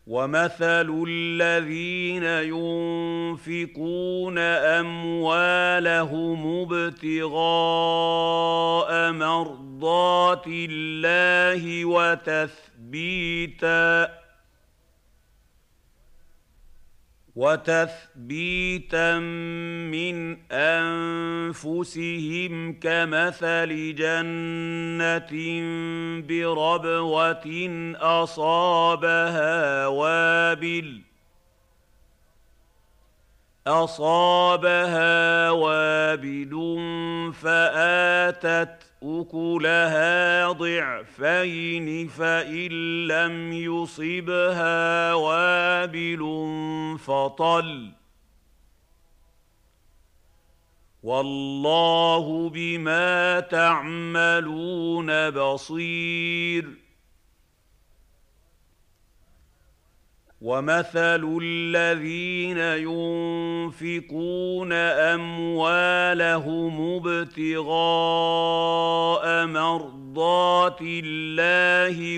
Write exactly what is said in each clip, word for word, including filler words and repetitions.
ومثل الذين ينفقون أموالهم ابتغاء مرضات الله وتثبيتا وتثبيتا من أنفسهم كمثل جنة بربوة أصابها وابل أصابها وابل فآتت أكلها ضعفين فإن لم يصبها وابل فطل والله بما تعملون بصير ومثل الذين ينفقون أموالهم ابتغاء مرضات الله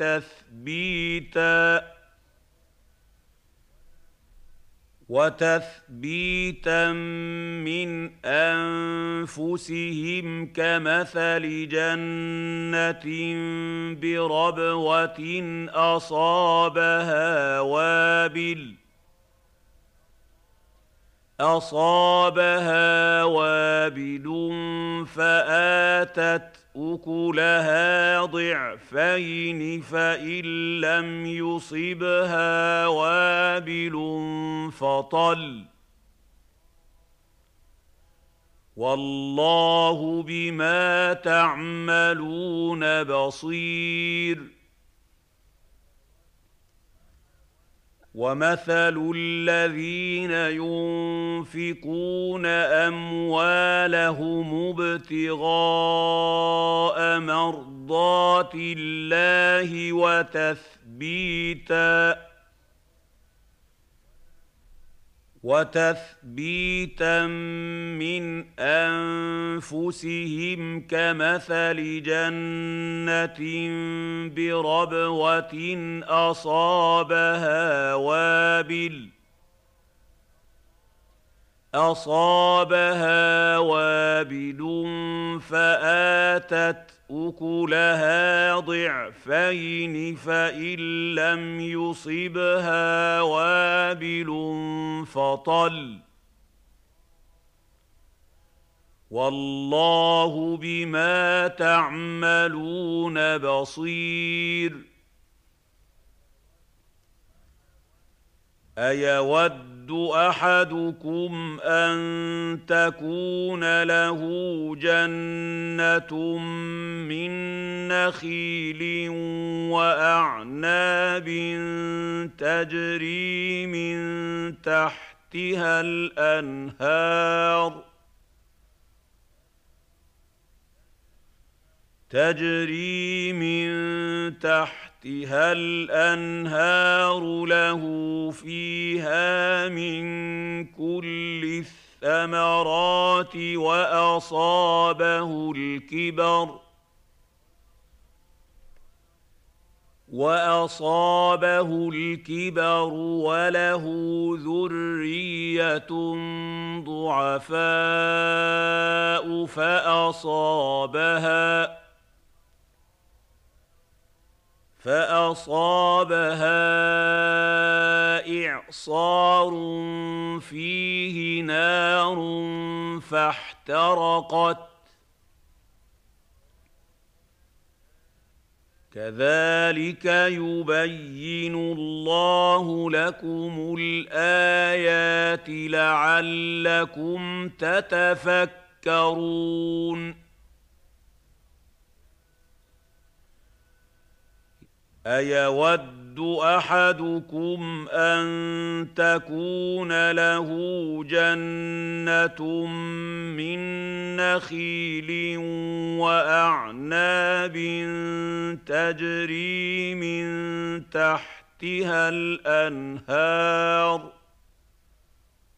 وتثبيتا وتثبيتا من أنفسهم كمثل جنة بربوة أصابها وابل أصابها وابل فآتت أكلها ضعفين فإن لم يصبها وابل فطل والله بما تعملون بصير ومثل الذين ينفقون أموالهم ابتغاء مرضات الله وتثبيتا وتثبيتا من أنفسهم كمثل جنة بربوة أصابها وابل أصابها وابل فآتت أكلها ضعفين فإن لم يصبها وابل فطل والله بما تعملون بصير أيود أحدكم أن تكون له جنة من نخيل وأعناب تجري من تحتها الأنهار تجري من تحتها الأنهار له فيها من كل الثمرات وأصابه الكبر وأصابه الكبر وله ذرية ضعفاء فأصابها فأصابها إعصار فيه نار فاحترقت كذلك يبين الله لكم الآيات لعلكم تتفكرون أيود أحدكم أن تكون له جنة من نخيل وأعناب تجري من تحتها الأنهار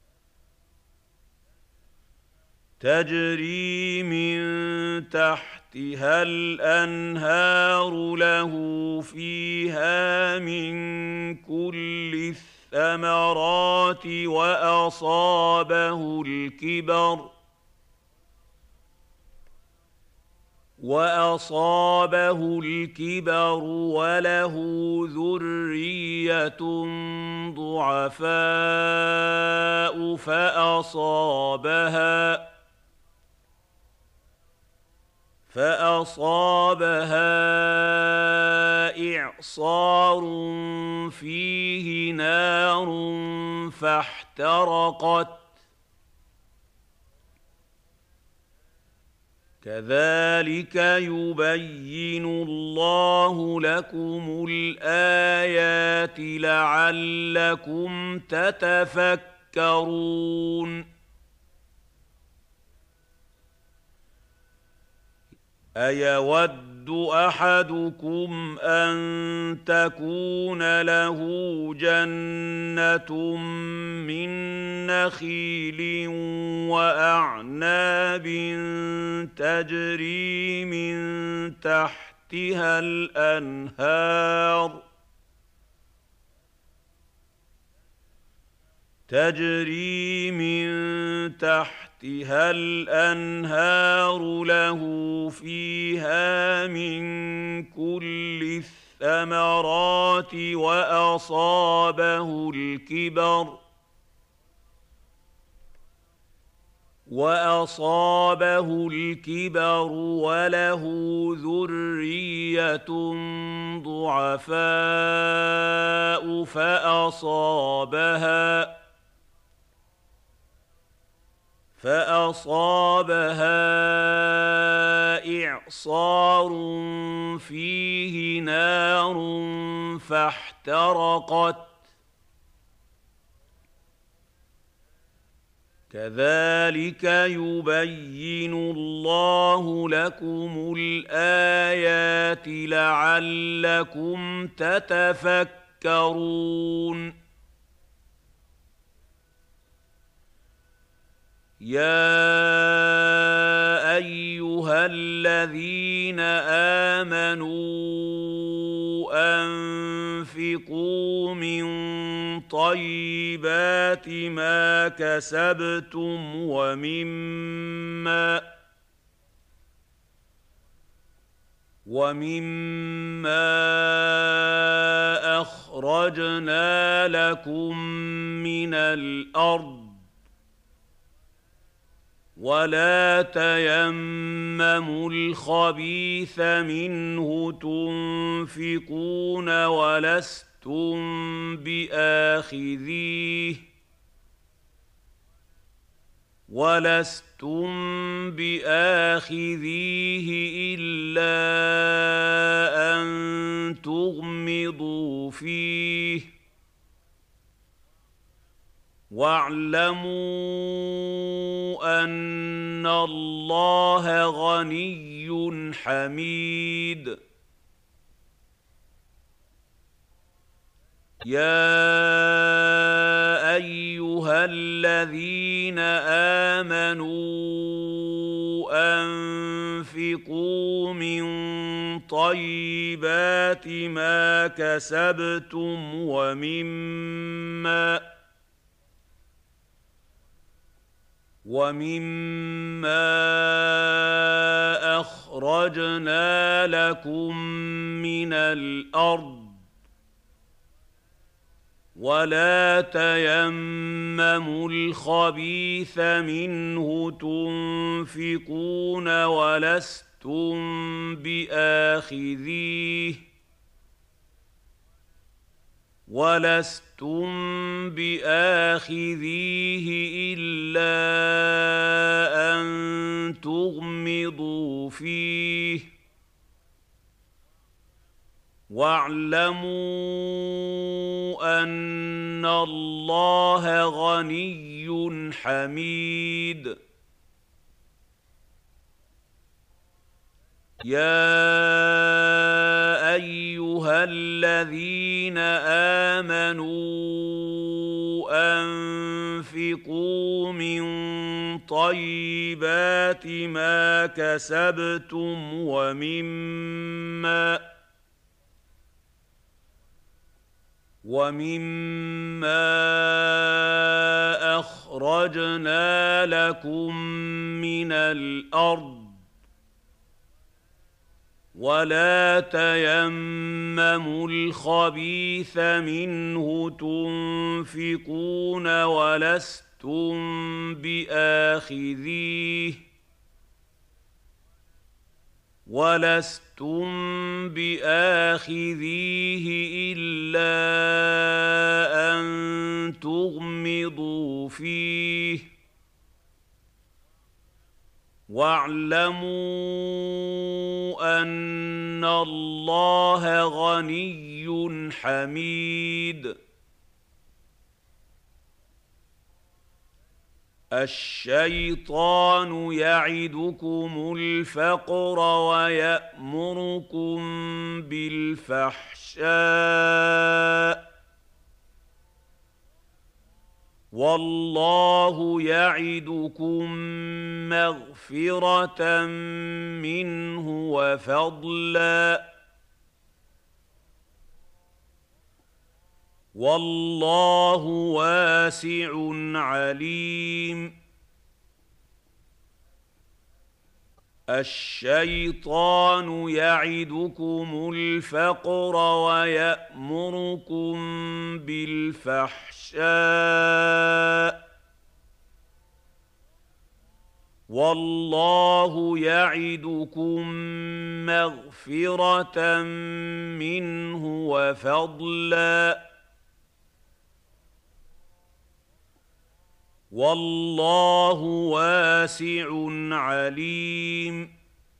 تجري من تحتها تحتها الأنهار له فيها من كل الثمرات وأصابه الكبر وأصابه الكبر وله ذرية ضعفاء فأصابها فأصابها إعصار فيه نار فاحترقت كذلك يبين الله لكم الآيات لعلكم تتفكرون أيود أحدكم أن تكون له جنة من نخيل وأعناب تجري من تحتها الأنهار تجري من تحتها الأنهار له فيها من كل الثمرات وأصابه الكبر وأصابه الكبر وله ذرية ضعفاء فأصابها فأصابها إعصار فيه نار فاحترقت كذلك يبين الله لكم الآيات لعلكم تتفكرون يا أيها الذين آمنوا أنفقوا من طيبات ما كسبتم ومما ومما أخرجنا لكم من الأرض ولا تيمموا الخبيث منه تنفقون ولستم بآخذيه ولستم بآخذيه إلا أن تغمضوا فيه واعلموا أن الله غني حميد يا أيها الذين آمنوا أنفقوا من طيبات ما كسبتم ومما ومما أخرجنا لكم من الأرض ولا تيمموا الخبيث منه تنفقون ولستم بآخذيه ولستم بآخذيه إلا أن تغمضوا فيه واعلموا أن الله غني حميد يَا أَيُّهَا الَّذِينَ آمَنُوا أَنفِقُوا مِن طَيِّبَاتِ مَا كَسَبْتُمْ وَمِمَّا وَمِمَّا أَخْرَجْنَا لَكُم مِّنَ الْأَرْضِ وَلَا تَيَمَّمُوا الْخَبِيثَ مِنْهُ تُنفِقُونَ وَلَسْتُم بِآخِذِيهِ وَلَسْتُم بِآخِذِيهِ إِلَّا أَن تُغْمِضُوا فِيهِ ۚ وَاعْلَمُوا أَنَّ اللَّهَ غَنِيٌّ حَمِيدٌ. الشَّيْطَانُ يَعِدُكُمُ الْفَقْرَ وَيَأْمُرُكُم بِالْفَحْشَاءِ ۖ وَاللَّهُ يَعِدُكُم مَّغْفِرَةً مِّنْهُ وَفَضْلًا ۗ وَاللَّهُ وَاسِعٌ عَلِيمٌ. الشَّيْطَانُ يَعِدُكُمُ الْفَقْرَ وَيَأْمُرُكُم بِالْفَحْشَاءِ ۖ وَاللَّهُ يَعِدُكُم مَّغْفِرَةً مِّنْهُ وَفَضْلًا ۗ وَاللَّهُ وَاسِعٌ عَلِيمٌ.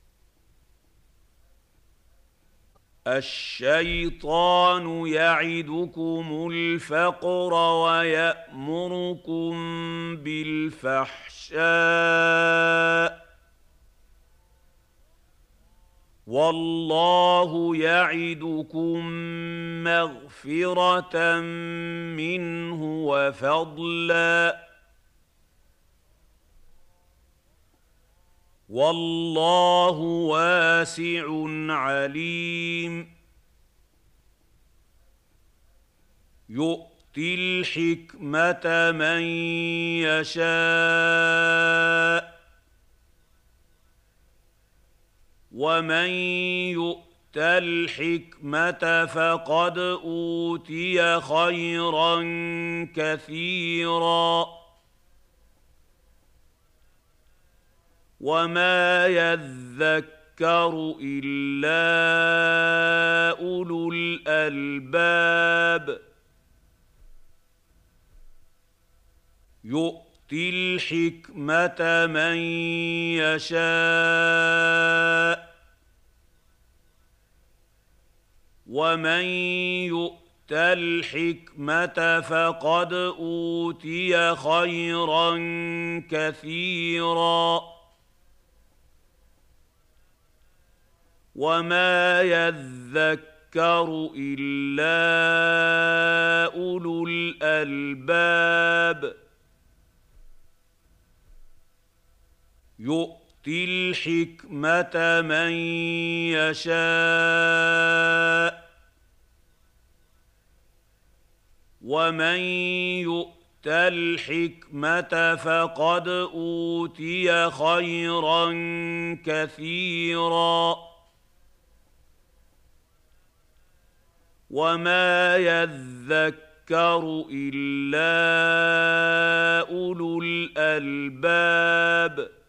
الشَّيْطَانُ يَعِدُكُمُ الْفَقْرَ وَيَأْمُرُكُم بِالْفَحْشَاءِ ۖ وَاللَّهُ يَعِدُكُم مَّغْفِرَةً مِّنْهُ وَفَضْلًا ۗ وَاللَّهُ وَاسِعٌ عَلِيمٌ. يُؤْتِي الْحِكْمَةَ مَن يَشَاءُ ۚ وَمَن يُؤْتَ الْحِكْمَةَ فَقَدْ أُوتِيَ خَيْرًا كَثِيرًا ۗ وَمَا يَذَّكَّرُ إِلَّا أُولُو الْأَلْبَابِ. يُؤْتِي الْحِكْمَةَ مَن يَشَاءُ ۚ وَمَن يُؤْتَ الْحِكْمَةَ فَقَدْ أُوتِيَ خَيْرًا كَثِيرًا ۗ وَمَا يَذَّكَّرُ إِلَّا أُولُو الْأَلْبَابِ. يُؤْتِي الْحِكْمَةَ مَن يَشَاءُ ۚ وَمَن يُؤْتَ الْحِكْمَةَ فَقَدْ أُوتِيَ خَيْرًا كَثِيرًا ۗ وَمَا يَذَّكَّرُ إِلَّا أُولُو الْأَلْبَابِ.